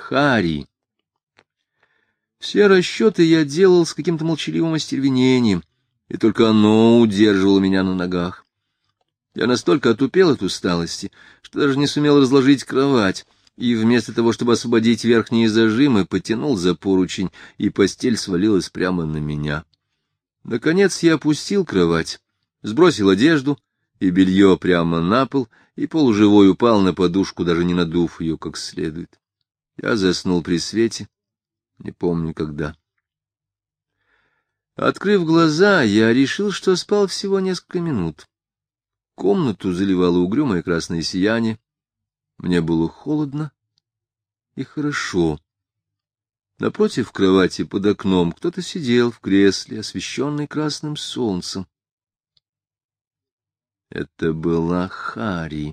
Хари. Все расчеты я делал с каким-то молчаливым остервенением, и только оно удерживало меня на ногах. Я настолько отупел от усталости, что даже не сумел разложить кровать, и вместо того, чтобы освободить верхние зажимы, потянул за поручень, и постель свалилась прямо на меня. Наконец я опустил кровать, сбросил одежду и белье прямо на пол, и полуживой упал на подушку, даже не надув ее как следует. Я заснул при свете, не помню когда. Открыв глаза, я решил, что спал всего несколько минут. Комнату заливало угрюмое красное сияние. Мне было холодно и хорошо. Напротив кровати под окном кто-то сидел в кресле, освещенный красным солнцем. Это была Хари.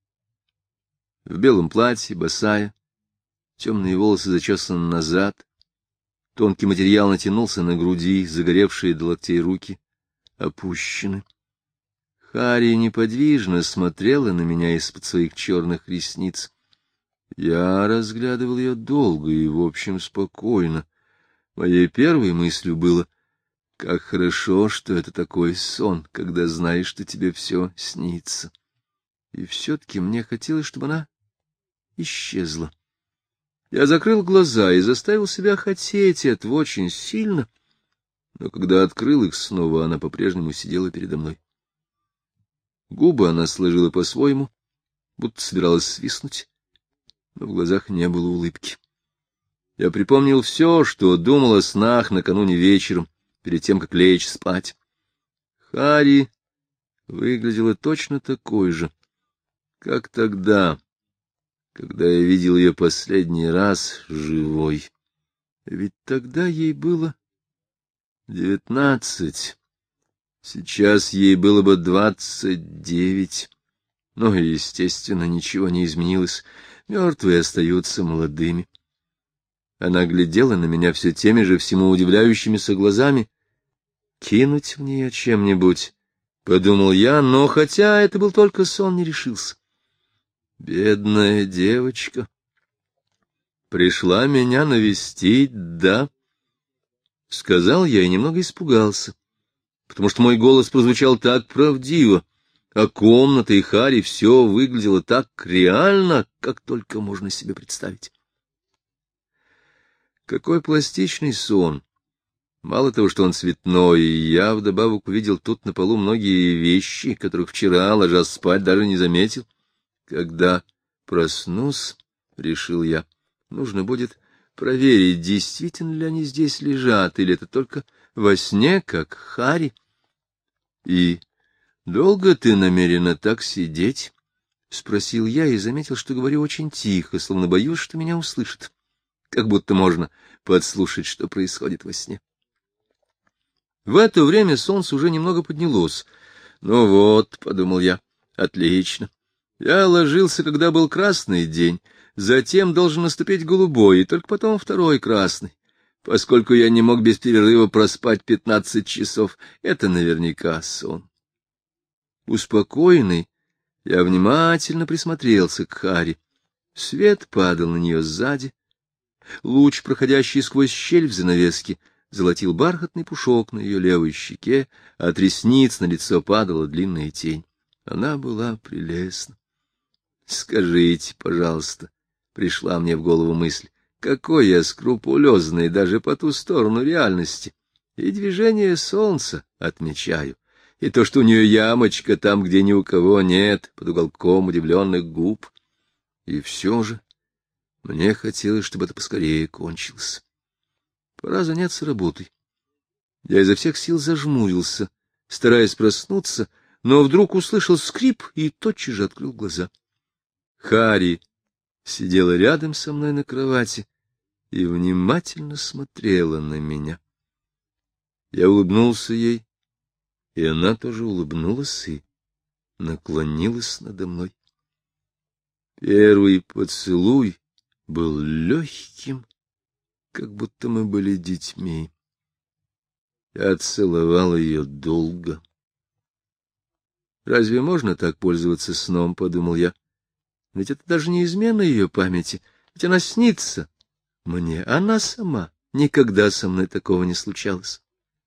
В белом платье, босая, темные волосы зачесаны назад, тонкий материал натянулся на груди, загоревшие до локтей руки опущены. Хари неподвижно смотрела на меня из-под своих черных ресниц. Я разглядывал ее долго и, в общем, спокойно. Моей первой мыслью было: как хорошо, что это такой сон, когда знаешь, что тебе все снится. И все-таки мне хотелось, чтобы она исчезла. Я закрыл глаза и заставил себя хотеть этого очень сильно, но когда открыл их снова, она по-прежнему сидела передо мной. Губы она сложила по-своему, будто собиралась свистнуть, но в глазах не было улыбки. Я припомнил все, что думал о снах накануне вечером, перед тем, как лечь спать. Хари выглядела точно такой же, как тогда, когда я видел ее последний раз живой. Ведь тогда ей было 19. Сейчас ей было бы 29, но, естественно, ничего не изменилось, мертвые остаются молодыми. Она глядела на меня все теми же всему удивляющимися глазами. «Кинуть в нее чем-нибудь», — подумал я, но, хотя это был только сон, не решился. Бедная девочка. Пришла меня навестить, да? — сказал я и немного испугался, потому что мой голос прозвучал так правдиво, а комната и Хари все выглядело так реально, как только можно себе представить. Какой пластичный сон! Мало того, что он цветной, я вдобавок увидел тут на полу многие вещи, которых вчера, ложась спать, даже не заметил. Когда проснусь, — решил я, — нужно будет проверить, действительно ли они здесь лежат, или это только во сне, как Хари. — И долго ты намерена так сидеть? — спросил я и заметил, что говорю очень тихо, словно боюсь, что меня услышат. Как будто можно подслушать, что происходит во сне. В это время солнце уже немного поднялось. Ну вот, — подумал я, — отлично. Я ложился, когда был красный день, затем должен наступить голубой, и только потом второй красный. Поскольку я не мог без перерыва проспать 15 часов, это наверняка сон. Успокоенный, я внимательно присмотрелся к Хари. Свет падал на нее сзади. Луч, проходящий сквозь щель в занавеске, золотил бархатный пушок на ее левой щеке, а от ресниц на лицо падала длинная тень. Она была прелестна. «Скажите, пожалуйста», — пришла мне в голову мысль, — какой я скрупулезный даже по ту сторону реальности. И движение солнца отмечаю, и то, что у нее ямочка там, где ни у кого нет, под уголком удивленных губ. И все же мне хотелось, чтобы это поскорее кончилось. Пора заняться работой. Я изо всех сил зажмурился, стараясь проснуться, но вдруг услышал скрип и тотчас же открыл глаза. Хари сидела рядом со мной на кровати и внимательно смотрела на меня. Я улыбнулся ей, и она тоже улыбнулась и наклонилась надо мной. Первый поцелуй был легким, как будто мы были детьми. Я целовал ее долго. «Разве можно так пользоваться сном?» — подумал я. «Ведь это даже не измена ее памяти, ведь она снится мне, она сама. Никогда со мной такого не случалось.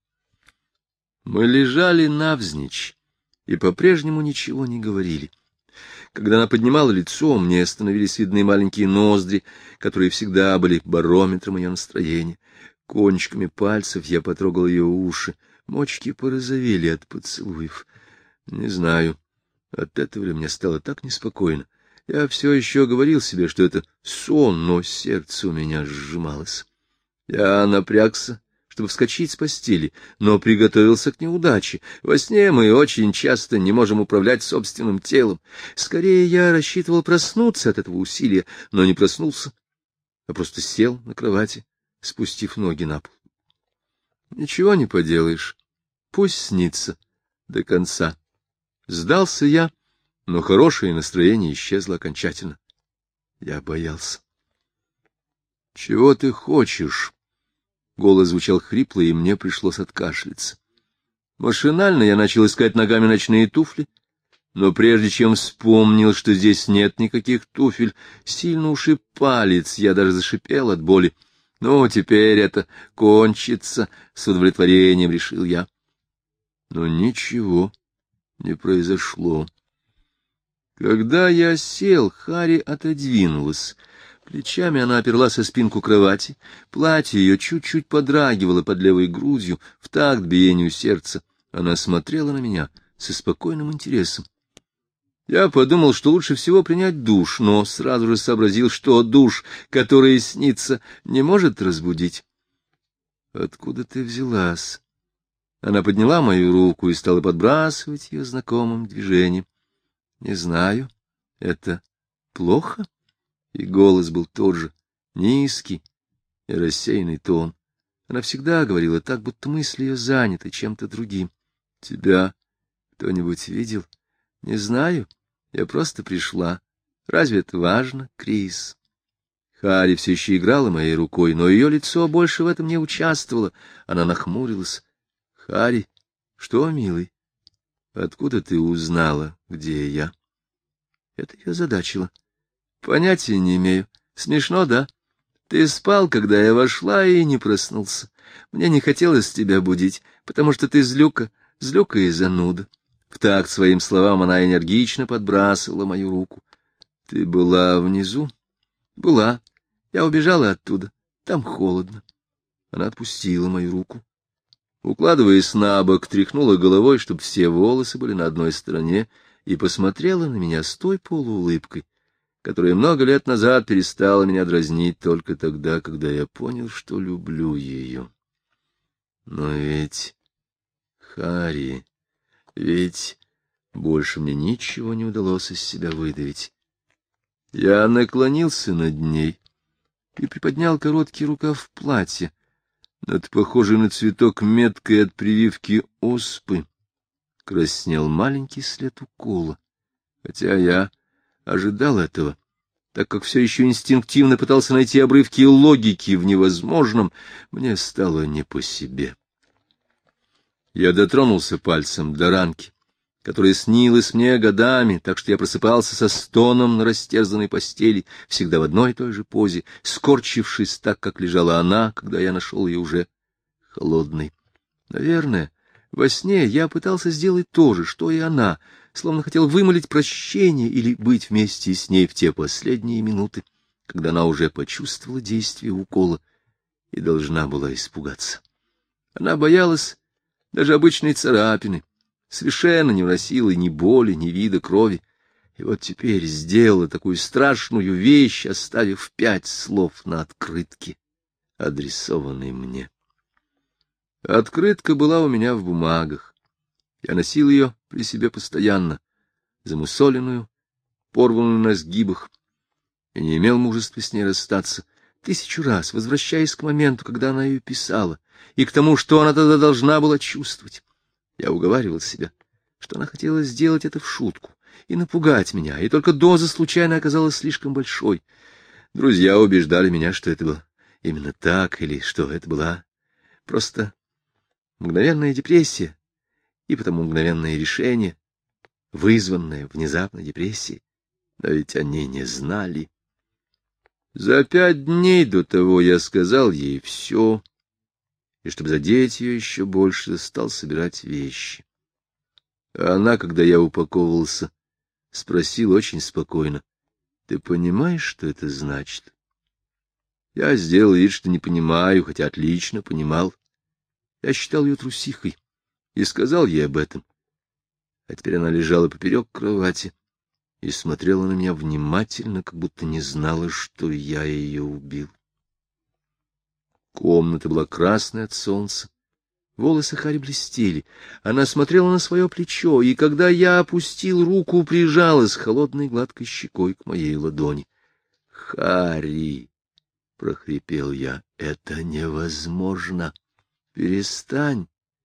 Мы лежали навзничь и по-прежнему ничего не говорили. Когда она поднимала лицо, мне становились видны маленькие ноздри, которые всегда были барометром ее настроения. Кончиками пальцев я потрогал ее уши. Мочки порозовели от поцелуев. Не знаю, от этого ли мне стало так неспокойно. Я все еще говорил себе, что это сон, но сердце у меня сжималось. Я напрягся, чтобы вскочить с постели, но приготовился к неудаче. Во сне мы очень часто не можем управлять собственным телом. Скорее, я рассчитывал проснуться от этого усилия, но не проснулся, а просто сел на кровати, спустив ноги на пол. Ничего не поделаешь, пусть снится до конца. Сдался я, но хорошее настроение исчезло окончательно. Я боялся. — Чего ты хочешь? Голос звучал хрипло, и мне пришлось откашляться. Машинально я начал искать ногами ночные туфли, но прежде чем вспомнил, что здесь нет никаких туфель, сильно ушиб палец, я даже зашипел от боли. Ну, теперь это кончится, с удовлетворением решил я. Но ничего не произошло. Когда я сел, Харри отодвинулась. Плечами она оперлась о спинку кровати, платье ее чуть-чуть подрагивало под левой грудью, в такт биению сердца. Она смотрела на меня со спокойным интересом. Я подумал, что лучше всего принять душ, но сразу же сообразил, что душ, который снится, не может разбудить. — Откуда ты взялась? Она подняла мою руку и стала подбрасывать ее знакомым движением. — Не знаю, это плохо? И голос был тот же, низкий и рассеянный тон. Она всегда говорила так, будто мысли ее заняты чем-то другим. — Тебя кто-нибудь видел? — Не знаю, я просто пришла. Разве это важно, Крис? Харри все еще играла моей рукой, но ее лицо больше в этом не участвовало. Она нахмурилась. — Харри, что, милый? Откуда ты узнала, где я? Это ее озадачило. Понятия не имею. Смешно, да? Ты спал, когда я вошла, и не проснулся. Мне не хотелось тебя будить, потому что ты злюка и зануда. В такт своим словам она энергично подбрасывала мою руку. Ты была внизу? Была. Я убежала оттуда. Там холодно. Она отпустила мою руку. Укладываясь на бок, тряхнула головой, чтобы все волосы были на одной стороне, и посмотрела на меня с той полуулыбкой, которая много лет назад перестала меня дразнить только тогда, когда я понял, что люблю ее. Но ведь, Харри, ведь больше мне ничего не удалось из себя выдавить. Я наклонился над ней и приподнял короткий рукав платья. Над похожей на цветок меткой от прививки оспы краснел маленький след укола, хотя я ожидал этого, так как все еще инстинктивно пытался найти обрывки логики в невозможном, мне стало не по себе. Я дотронулся пальцем до ранки, которая снилась мне годами, так что я просыпался со стоном на растерзанной постели, всегда в одной и той же позе, скорчившись так, как лежала она, когда я нашел ее уже холодной. Наверное, во сне я пытался сделать то же, что и она, словно хотел вымолить прощение или быть вместе с ней в те последние минуты, когда она уже почувствовала действие укола и должна была испугаться. Она боялась даже обычной царапины, совершенно не вносила ни боли, ни вида крови, и вот теперь сделала такую страшную вещь, оставив 5 слов на открытке, адресованной мне. Открытка была у меня в бумагах. Я носил ее при себе постоянно, замусоленную, порванную на сгибах, и не имел мужества с ней расстаться, 1000 раз возвращаясь к моменту, когда она ее писала, и к тому, что она тогда должна была чувствовать. Я уговаривал себя, что она хотела сделать это в шутку и напугать меня, и только доза случайно оказалась слишком большой. Друзья убеждали меня, что это было именно так, или что это была просто мгновенная депрессия, и потому мгновенное решение, вызванное внезапной депрессией. Но ведь они не знали. За 5 дней до того я сказал ей все, и, чтобы задеть ее еще больше, стал собирать вещи. А она, когда я упаковывался, спросила очень спокойно: «Ты понимаешь, что это значит?» Я сделал вид, что не понимаю, хотя отлично понимал. Я считал ее трусихой и сказал ей об этом. А теперь она лежала поперек кровати и смотрела на меня внимательно, как будто не знала, что я ее убил. Комната была красная от солнца. Волосы Хари блестели. Она смотрела на свое плечо, и когда я опустил руку, прижалась холодной гладкой щекой к моей ладони. — Хари! — прохрипел я. — Это невозможно! Перестань!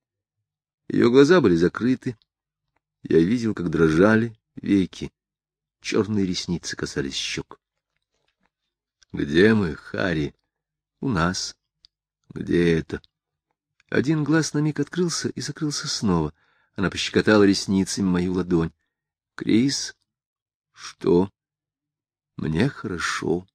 Ее глаза были закрыты. Я видел, как дрожали веки. Черные ресницы касались щек. — Где мы, Хари? — У нас. — Где это? Один глаз на миг открылся и закрылся снова. Она пощекотала ресницами мою ладонь. — Крис? — Что? — Мне хорошо.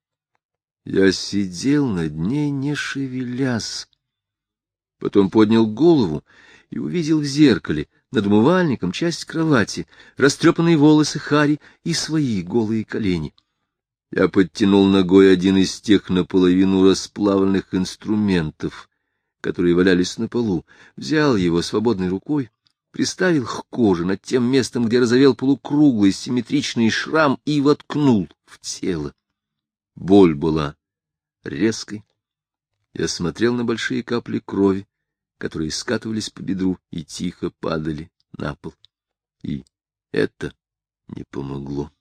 Я сидел над ней, не шевелясь. Потом поднял голову и увидел в зеркале над умывальником часть кровати, растрепанные волосы Хари и свои голые колени. Я подтянул ногой один из тех наполовину расплавленных инструментов, которые валялись на полу, взял его свободной рукой, приставил к коже над тем местом, где разовел полукруглый симметричный шрам, и воткнул в тело. Боль была резкой. Я смотрел на большие капли крови, которые скатывались по бедру и тихо падали на пол. И это не помогло.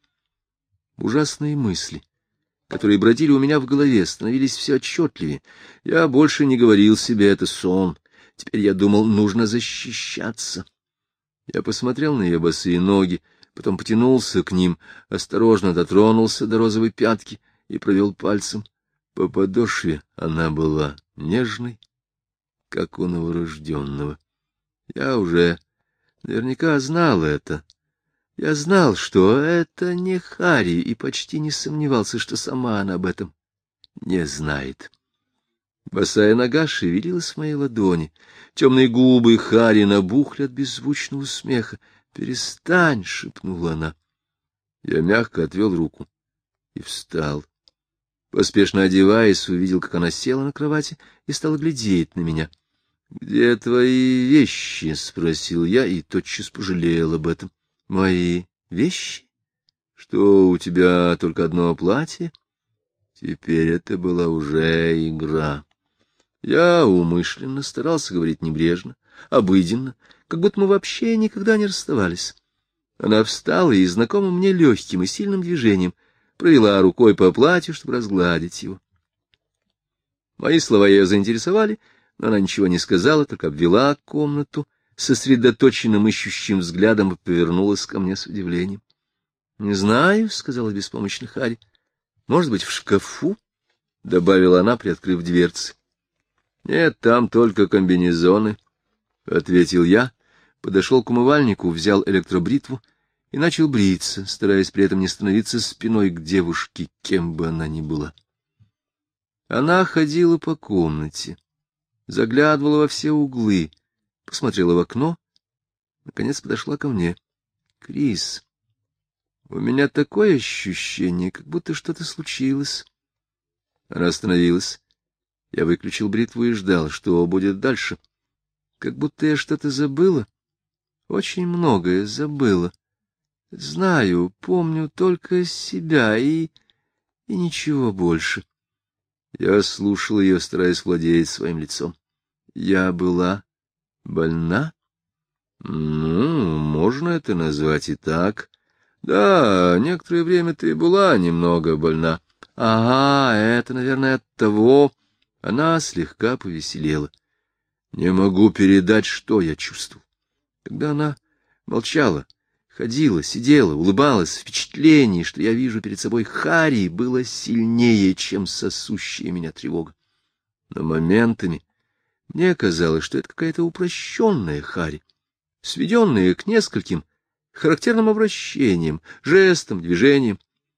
Ужасные мысли, которые бродили у меня в голове, становились все отчетливее. Я больше не говорил себе: это сон. Теперь я думал, нужно защищаться. Я посмотрел на ее босые ноги, потом потянулся к ним, осторожно дотронулся до розовой пятки и провел пальцем по подошве. Она была нежной, как у новорожденного. Я уже наверняка знал это. Я знал, что это не Хари, и почти не сомневался, что сама она об этом не знает. Босая нога шевелилась в моей ладони. Темные губы Хари набухли от беззвучного смеха. «Перестань!» — шепнула она. Я мягко отвел руку и встал. Поспешно одеваясь, увидел, как она села на кровати и стала глядеть на меня. — Где твои вещи? — спросил я и тотчас пожалел об этом. — Мои вещи? Что, у тебя только одно платье? Теперь это была уже игра. Я умышленно старался говорить небрежно, обыденно, как будто мы вообще никогда не расставались. Она встала и знакомым мне легким и сильным движением провела рукой по платью, чтобы разгладить его. Мои слова ее заинтересовали, но она ничего не сказала, только обвела комнату сосредоточенным ищущим взглядом и повернулась ко мне с удивлением. — Не знаю, — сказала беспомощно Хари. — Может быть, в шкафу? — добавила она, приоткрыв дверцы. — Нет, там только комбинезоны, — ответил я, подошел к умывальнику, взял электробритву и начал бриться, стараясь при этом не становиться спиной к девушке, кем бы она ни была. Она ходила по комнате, заглядывала во все углы, посмотрела в окно, наконец подошла ко мне. — Крис, у меня такое ощущение, как будто что-то случилось. Она остановилась. Я выключил бритву и ждал, что будет дальше. Как будто я что-то забыла. Очень многое забыла. Знаю, помню только себя и ничего больше. Я слушал ее, стараясь владеть своим лицом. Я была больна? Ну, можно это назвать и так. Да, некоторое время ты была немного больна. Ага, это, наверное, от того. Она слегка повеселела. Не могу передать, что я чувствовал. Когда она молчала, ходила, сидела, улыбалась, впечатление, что я вижу перед собой Хари, было сильнее, чем сосущая меня тревога. Но моментами мне казалось, что это какая-то упрощенная Хари, сведенная к нескольким характерным обращениям, жестам, движениям.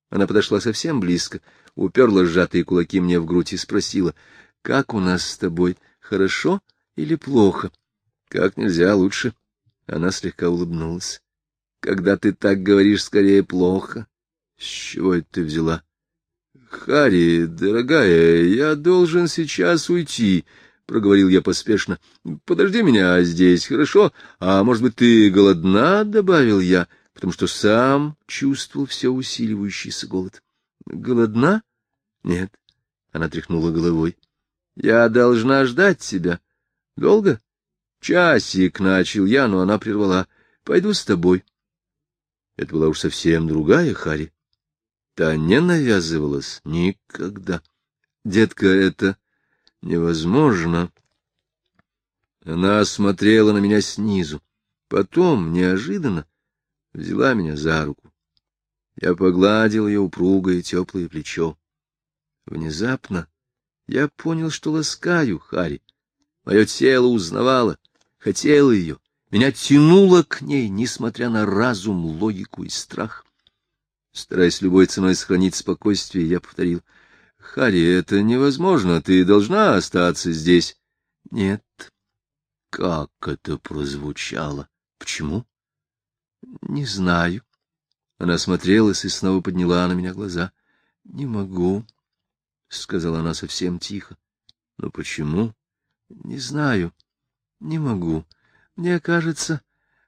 Она подошла совсем близко, уперла сжатые кулаки мне в грудь и спросила: «Как у нас с тобой, хорошо или плохо?» «Как нельзя лучше». Она слегка улыбнулась. «Когда ты так говоришь, скорее плохо». «С чего это ты взяла?» «Харри, дорогая, я должен сейчас уйти», — проговорил я поспешно. «Подожди меня здесь, хорошо? А может быть, ты голодна?» — добавил я, потому что сам чувствовал все усиливающийся голод. «Голодна? Нет». Она тряхнула головой. «Я должна ждать тебя. Долго?» «Часик», — начал я, но она прервала. «Пойду с тобой». Это была уж совсем другая Харри. Та не навязывалась никогда. «Детка, это невозможно». Она смотрела на меня снизу. Потом, неожиданно, взяла меня за руку. Я погладил ее упругое теплое плечо. Внезапно я понял, что ласкаю Харри. Мое тело узнавало, хотело ее. Меня тянуло к ней, несмотря на разум, логику и страх. Стараясь любой ценой сохранить спокойствие, я повторил: «Харри, это невозможно, ты должна остаться здесь». «Нет». Как это прозвучало? Почему? Не знаю. Она смотрелась и снова подняла на меня глаза. Не могу, сказала она совсем тихо. Но почему? Не знаю. Не могу. Мне кажется.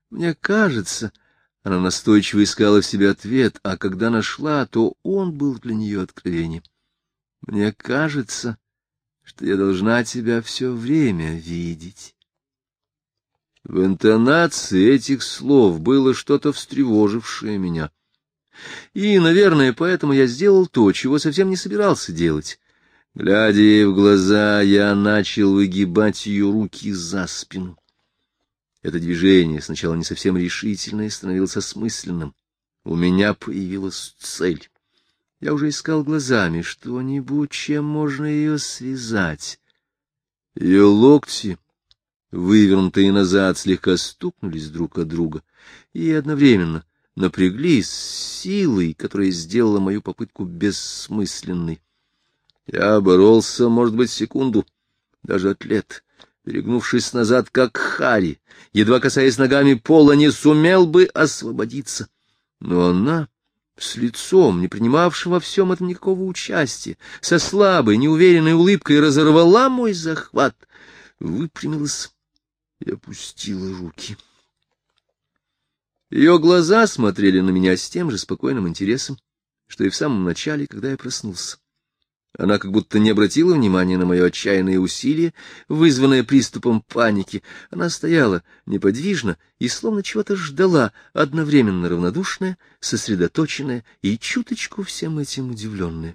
Она настойчиво искала в себе ответ, а когда нашла, то он был для нее откровением. Мне кажется, что я должна тебя все время видеть. В интонации этих слов было что-то встревожившее меня. И, наверное, поэтому я сделал то, чего совсем не собирался делать. Глядя ей в глаза, я начал выгибать ее руки за спину. Это движение, сначала не совсем решительное, становилось осмысленным. У меня появилась цель. Я уже искал глазами что-нибудь, чем можно ее связать. Ее локти, вывернутые назад, слегка стукнулись друг от друга и одновременно напряглись с силой, которая сделала мою попытку бессмысленной. Я боролся, может быть, секунду, даже атлет, перегнувшись назад, как Харри, едва касаясь ногами пола, не сумел бы освободиться. Но она, с лицом, не принимавшим во всем этом никакого участия, со слабой, неуверенной улыбкой разорвала мой захват, выпрямилась и опустила руки. Ее глаза смотрели на меня с тем же спокойным интересом, что и в самом начале, когда я проснулся. Она как будто не обратила внимания на мое отчаянное усилие, вызванное приступом паники. Она стояла неподвижно и словно чего-то ждала, одновременно равнодушная, сосредоточенная и чуточку всем этим удивленная.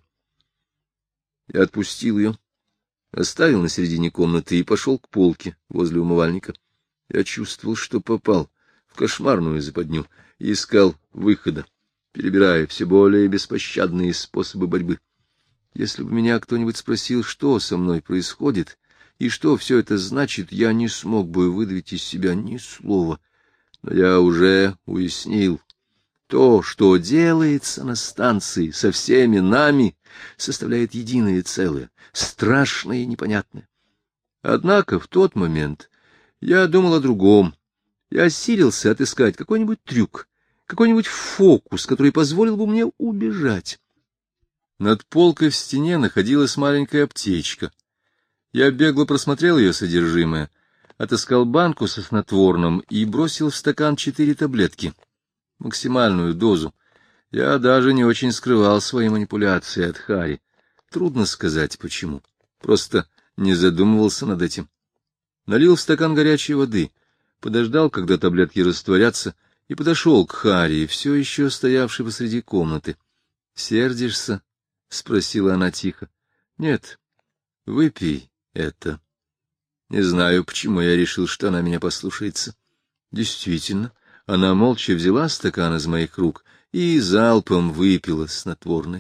Я отпустил ее, оставил на середине комнаты и пошел к полке возле умывальника. Я чувствовал, что попал в кошмарную западню и искал выхода, перебирая все более беспощадные способы борьбы. Если бы меня кто-нибудь спросил, что со мной происходит и что все это значит, я не смог бы выдавить из себя ни слова. Но я уже уяснил. То, что делается на станции со всеми нами, составляет единое целое, страшное и непонятное. Однако в тот момент я думал о другом. Я силился отыскать какой-нибудь трюк, какой-нибудь фокус, который позволил бы мне убежать. Над полкой в стене находилась маленькая аптечка. Я бегло просмотрел ее содержимое, отыскал банку со снотворным и бросил в стакан 4 таблетки, максимальную дозу. Я даже не очень скрывал свои манипуляции от Харри. Трудно сказать, почему. Просто не задумывался над этим. Налил в стакан горячей воды, подождал, когда таблетки растворятся, и подошел к Харри, все еще стоявшей посреди комнаты. — Сердишься? — спросила она тихо. — Нет, выпей это. Не знаю, почему я решил, что она меня послушается. Действительно, она молча взяла стакан из моих рук и залпом выпила снотворное.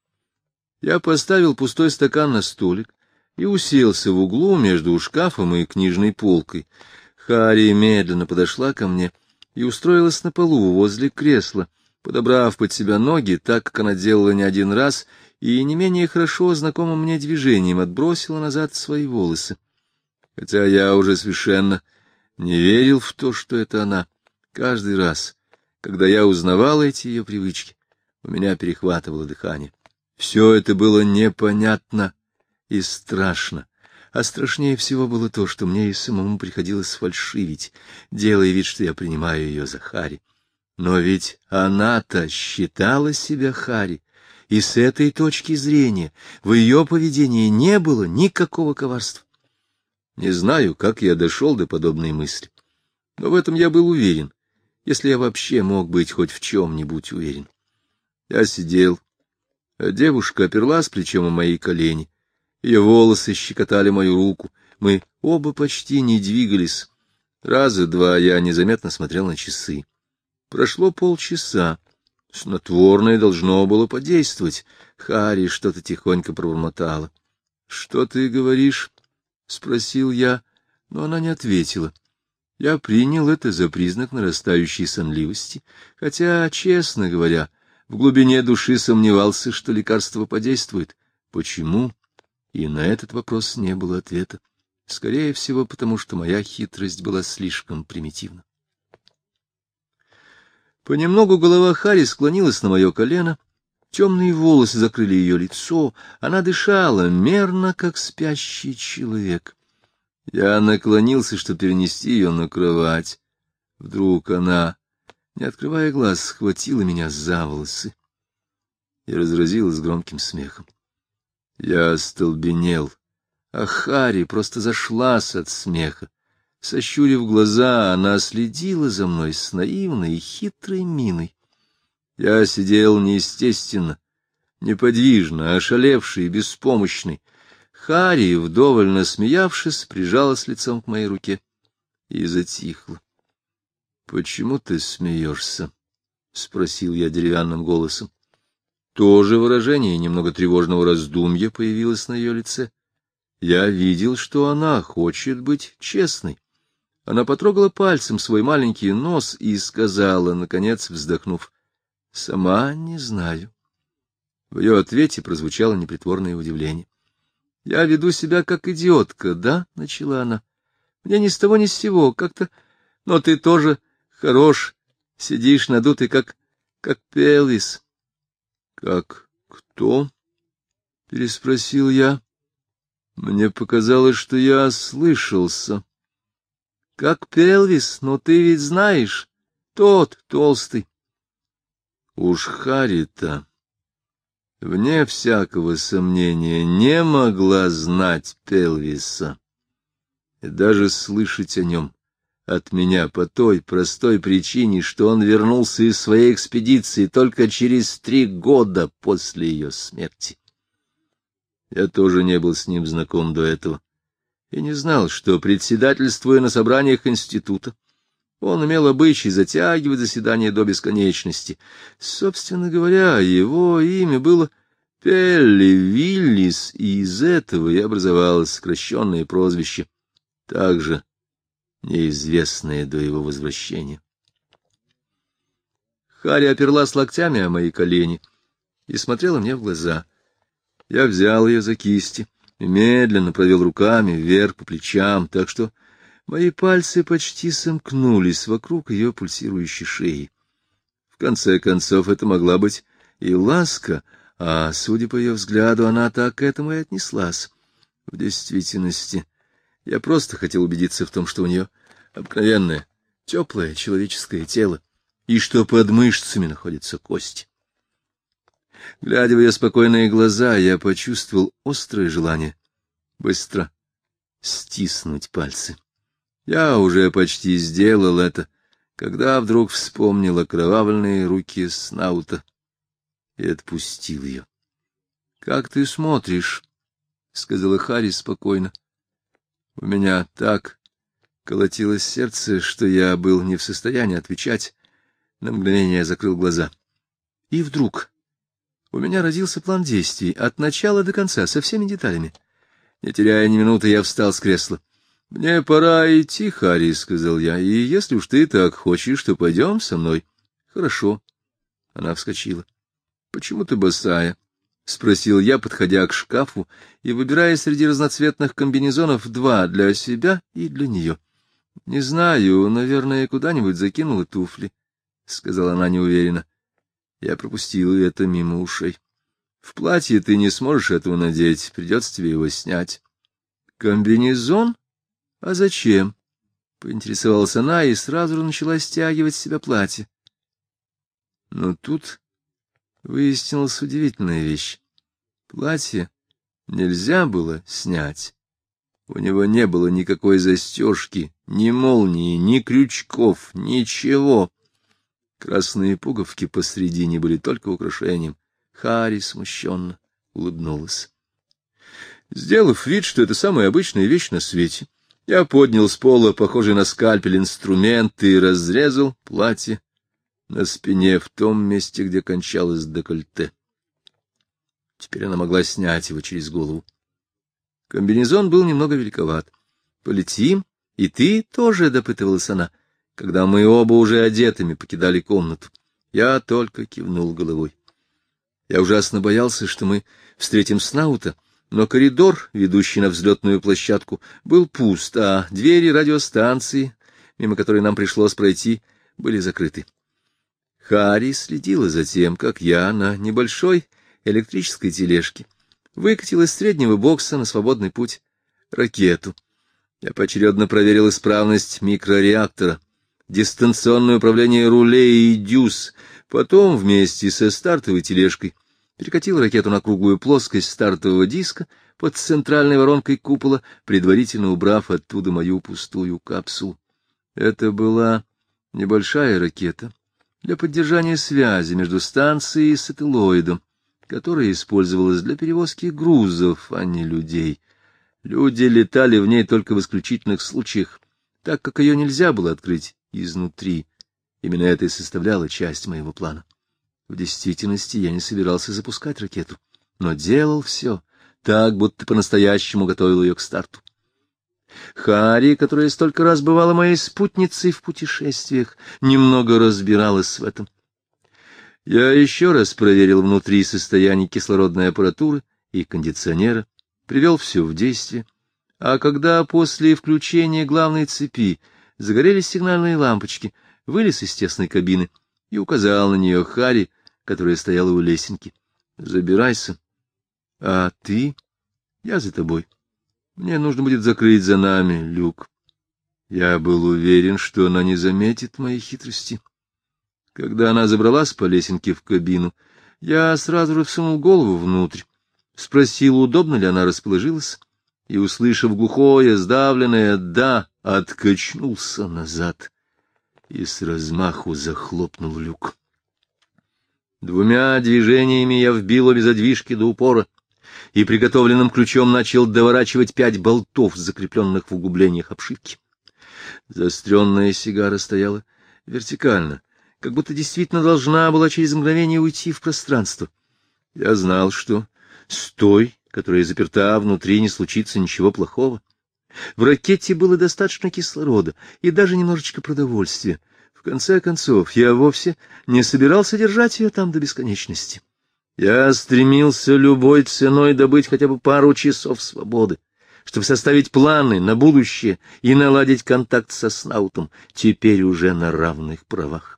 Я поставил пустой стакан на столик и уселся в углу между шкафом и книжной полкой. Харри медленно подошла ко мне и устроилась на полу возле кресла, подобрав под себя ноги, так как она делала не один раз, и не менее хорошо знакомым мне движением отбросила назад свои волосы. Хотя я уже совершенно не верил в то, что это она. Каждый раз, когда я узнавал эти ее привычки, у меня перехватывало дыхание. Все это было непонятно и страшно. А страшнее всего было то, что мне и самому приходилось фальшивить, делая вид, что я принимаю ее за Харри. Но ведь она-то считала себя Харри, и с этой точки зрения в ее поведении не было никакого коварства. Не знаю, как я дошел до подобной мысли, но в этом я был уверен, если я вообще мог быть хоть в чем-нибудь уверен. Я сидел, а девушка оперлась плечом о мои колени. Ее волосы щекотали мою руку. Мы оба почти не двигались. Раза два я незаметно смотрел на часы. Прошло полчаса. Снотворное должно было подействовать. Харри что-то тихонько пробормотала. — Что ты говоришь? — спросил я, но она не ответила. Я принял это за признак нарастающей сонливости, хотя, честно говоря, в глубине души сомневался, что лекарство подействует. Почему? И на этот вопрос не было ответа. Скорее всего, потому что моя хитрость была слишком примитивна. Понемногу голова Харри склонилась на мое колено, темные волосы закрыли ее лицо, она дышала мерно, как спящий человек. Я наклонился, чтобы перенести ее на кровать. Вдруг она, не открывая глаз, схватила меня за волосы и разразилась громким смехом. Я остолбенел, а Харри просто зашлась от смеха. Сощурив глаза, она следила за мной с наивной и хитрой миной. Я сидел неестественно, неподвижно, ошалевший и беспомощный. Харри, вдоволь насмеявшись, прижалась лицом к моей руке и затихла. — Почему ты смеешься? — спросил я деревянным голосом. То же выражение немного тревожного раздумья появилось на ее лице. Я видел, что она хочет быть честной. Она потрогала пальцем свой маленький нос и сказала, наконец вздохнув, — Сама не знаю. В ее ответе прозвучало непритворное удивление. — Я веду себя как идиотка, да? — начала она. — Мне ни с того ни с сего, как-то... Но ты тоже хорош, сидишь надутый, как Пелвис. — Как кто? — переспросил я. Мне показалось, что я ослышался. — Как Пелвис, но ты ведь знаешь, тот толстый. Уж Харри-то, вне всякого сомнения, не могла знать Пелвиса и даже слышать о нем от меня по той простой причине, что он вернулся из своей экспедиции только через 3 года после ее смерти. Я тоже не был с ним знаком до этого и не знал, что, председательствуя на собраниях института, он имел обычай затягивать заседания до бесконечности. Собственно говоря, его имя было Пелли Виллис, и из этого и образовалось сокращенное прозвище, также неизвестное до его возвращения. Харри оперлась локтями о мои колени и смотрела мне в глаза. Я взял ее за кисти и медленно провел руками вверх по плечам, так что мои пальцы почти сомкнулись вокруг ее пульсирующей шеи. В конце концов, это могла быть и ласка, а, судя по ее взгляду, она так к этому и отнеслась. В действительности, я просто хотел убедиться в том, что у нее обыкновенное, теплое человеческое тело, и что под мышцами находится кость. Глядя в ее спокойные глаза, я почувствовал острое желание быстро стиснуть пальцы. Я уже почти сделал это, когда вдруг вспомнил окровавленные руки Снаута и отпустил ее. — Как ты смотришь? — сказала Харри спокойно. У меня так колотилось сердце, что я был не в состоянии отвечать. На мгновение я закрыл глаза. И вдруг у меня родился план действий от начала до конца, со всеми деталями. Не теряя ни минуты, я встал с кресла. — Мне пора идти, Харри, — сказал я, — и если уж ты так хочешь, то пойдем со мной. — Хорошо, Она вскочила. — Почему ты босая? — спросил я, подходя к шкафу и выбирая среди разноцветных комбинезонов два для себя и для нее. — Не знаю, наверное, куда-нибудь закинула туфли, — сказала она неуверенно. Я пропустил это мимо ушей. — В платье ты не сможешь этого надеть, придется тебе его снять. — Комбинезон? А зачем? — поинтересовалась она и сразу же начала стягивать с себя платье. Но тут выяснилась удивительная вещь. Платье нельзя было снять. У него не было никакой застежки, ни молнии, ни крючков, ничего. Красные пуговки посредине были только украшением. Харри смущенно улыбнулась. Сделав вид, что это самая обычная вещь на свете, я поднял с пола похожий на скальпель инструмент и разрезал платье на спине в том месте, где кончалось декольте. Теперь она могла снять его через голову. Комбинезон был немного великоват. — Полетим? И ты тоже, — допытывалась она, когда мы оба уже одетыми покидали комнату. Я только кивнул головой. Я ужасно боялся, что мы встретим Снаута, но коридор, ведущий на взлетную площадку, был пуст, а двери радиостанции, мимо которой нам пришлось пройти, были закрыты. Харри следила за тем, как я на небольшой электрической тележке выкатил из среднего бокса на свободный путь ракету. Я поочередно проверил исправность микрореактора, дистанционное управление рулей и дюз, потом вместе со стартовой тележкой перекатил ракету на круглую плоскость стартового диска под центральной воронкой купола, предварительно убрав оттуда мою пустую капсулу. Это была небольшая ракета для поддержания связи между станцией и сателлоидом, которая использовалась для перевозки грузов, а не людей. Люди летали в ней только в исключительных случаях, так как ее нельзя было открыть изнутри. Именно это и составляло часть моего плана. В действительности я не собирался запускать ракету, но делал все так, будто по-настоящему готовил ее к старту. Харри, которая столько раз бывала моей спутницей в путешествиях, немного разбиралась в этом. Я еще раз проверил внутри состояние кислородной аппаратуры и кондиционера, привел все в действие, а когда после включения главной цепи загорелись сигнальные лампочки, вылез из тесной кабины и указал на нее Харри, которая стояла у лесенки. — Забирайся. — А ты? — Я за тобой. Мне нужно будет закрыть за нами люк. Я был уверен, что она не заметит моей хитрости. Когда она забралась по лесенке в кабину, я сразу же всунул голову внутрь, спросил, удобно ли она расположилась, и, услышав глухое, сдавленное «да», откачнулся назад и с размаху захлопнул люк. Двумя движениями я вбил обе задвижки до упора и приготовленным ключом начал доворачивать 5 болтов, закрепленных в углублениях обшивки. Заостренная сигара стояла вертикально, как будто действительно должна была через мгновение уйти в пространство. Я знал, что с той, которая заперта внутри, не случится ничего плохого. В ракете было достаточно кислорода и даже немножечко продовольствия. В конце концов, я вовсе не собирался держать ее там до бесконечности. Я стремился любой ценой добыть хотя бы пару часов свободы, чтобы составить планы на будущее и наладить контакт со Снаутом, теперь уже на равных правах.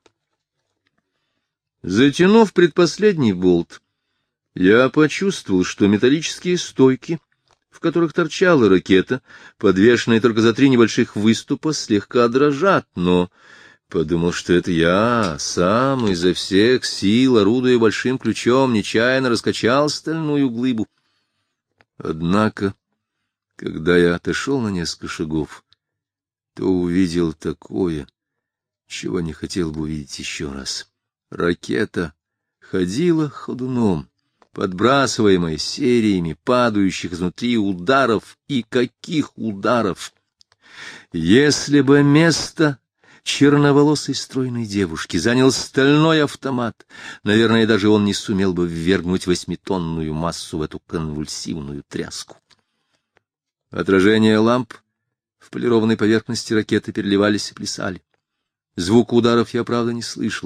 Затянув предпоследний болт, я почувствовал, что металлические стойки, в которых торчала ракета, подвешенная только за 3 небольших выступа, слегка дрожат, но подумал, что это я сам изо всех сил, орудуя большим ключом, нечаянно раскачал стальную глыбу. Однако, когда я отошел на несколько шагов, то увидел такое, чего не хотел бы увидеть еще раз. Ракета ходила ходуном, подбрасываемая сериями падающих изнутри ударов, и каких ударов! Если бы место черноволосой стройной девушки занял стальной автомат, наверное, даже он не сумел бы ввергнуть 8-тонную массу в эту конвульсивную тряску. Отражения ламп в полированной поверхности ракеты переливались и плясали. Звук ударов я, правда, не слышал,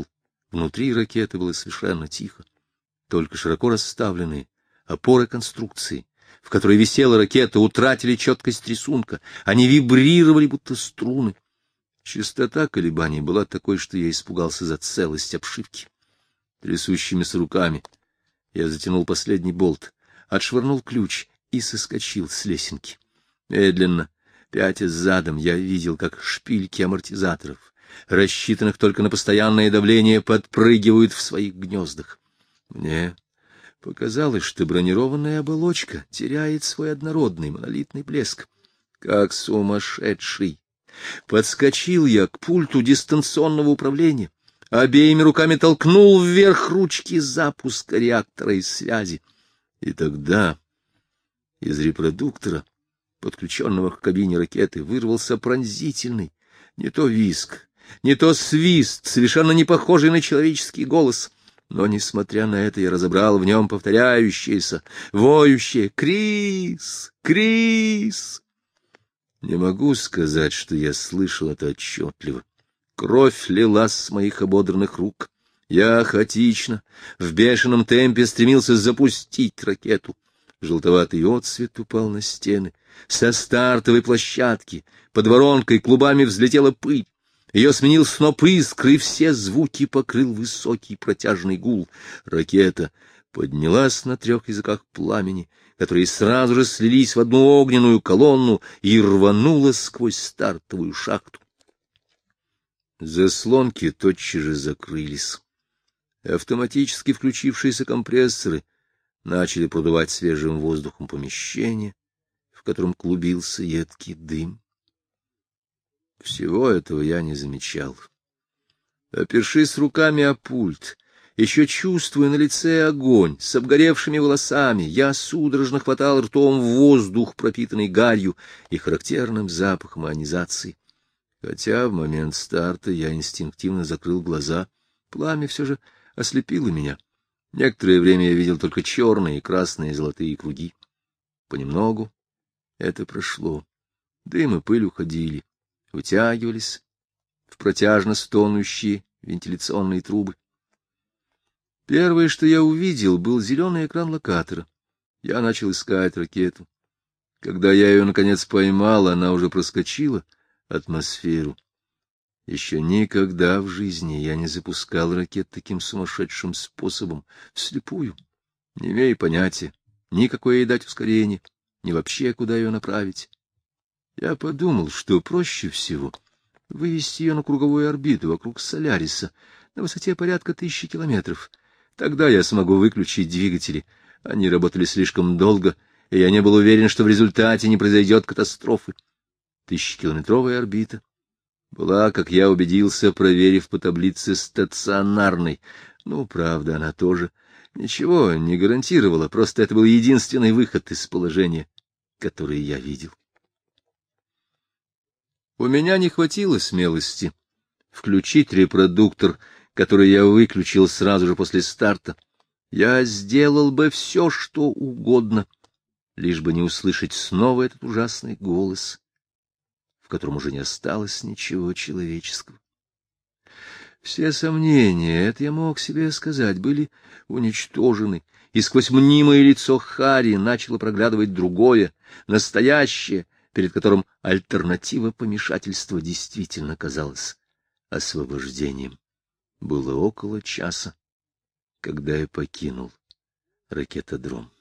Внутри ракеты было совершенно тихо. Только широко расставленные опоры конструкции, в которой висела ракета, утратили четкость рисунка. Они вибрировали, будто струны. Частота колебаний была такой, что я испугался за целость обшивки. Трясущимися руками я затянул последний болт, отшвырнул ключ и соскочил с лесенки. Медленно, пятясь задом, я видел, как шпильки амортизаторов, рассчитанных только на постоянное давление, подпрыгивают в своих гнездах. Мне показалось, что бронированная оболочка теряет свой однородный монолитный блеск. Как сумасшедший! Подскочил я к пульту дистанционного управления, обеими руками толкнул вверх ручки запуска реактора и связи. И тогда из репродуктора, подключенного к кабине ракеты, вырвался пронзительный, не то визг, не то свист, совершенно не похожий на человеческий голос. Но, несмотря на это, я разобрал в нем повторяющееся, воющее «Крис! Крис!». Не могу сказать, что я слышал это отчетливо. Кровь лилась с моих ободранных рук. Я хаотично, в бешеном темпе стремился запустить ракету. Желтоватый отсвет упал на стены. Со стартовой площадки под воронкой клубами взлетела пыль. Ее сменил сноп искр, и все звуки покрыл высокий протяжный гул. Ракета поднялась на 3 языках пламени, которые сразу же слились в одну огненную колонну и рванула сквозь стартовую шахту. Заслонки тотчас же закрылись. Автоматически включившиеся компрессоры начали продувать свежим воздухом помещение, в котором клубился едкий дым. Всего этого я не замечал. Опершись руками о пульт, еще чувствуя на лице огонь, с обгоревшими волосами, я судорожно хватал ртом воздух, пропитанный гарью и характерным запахом ионизации. Хотя в момент старта я инстинктивно закрыл глаза, пламя все же ослепило меня. Некоторое время я видел только черные, красные, золотые круги. Понемногу это прошло. Дым и пыль уходили, вытягивались в протяжно стонущие вентиляционные трубы. Первое, что я увидел, был зеленый экран локатора. Я начал искать ракету. Когда я ее, наконец, поймал, она уже проскочила атмосферу. Еще никогда в жизни я не запускал ракет таким сумасшедшим способом, вслепую, не имея понятия, ни какое ей дать ускорение, ни вообще куда ее направить. Я подумал, что проще всего вывести ее на круговую орбиту вокруг Соляриса на высоте порядка 1000 километров. Тогда я смогу выключить двигатели. Они работали слишком долго, и я не был уверен, что в результате не произойдет катастрофы. 1000-километровая орбита была, как я убедился, проверив по таблице, стационарной. Ну, правда, она тоже ничего не гарантировала, просто это был единственный выход из положения, который я видел. У меня не хватило смелости включить репродуктор, который я выключил сразу же после старта. Я сделал бы все, что угодно, лишь бы не услышать снова этот ужасный голос, в котором уже не осталось ничего человеческого. Все сомнения, это я мог себе сказать, были уничтожены, и сквозь мнимое лицо Харри начало проглядывать другое, настоящее, перед которым альтернатива помешательства действительно казалась освобождением. Было около часа, когда я покинул ракетодром.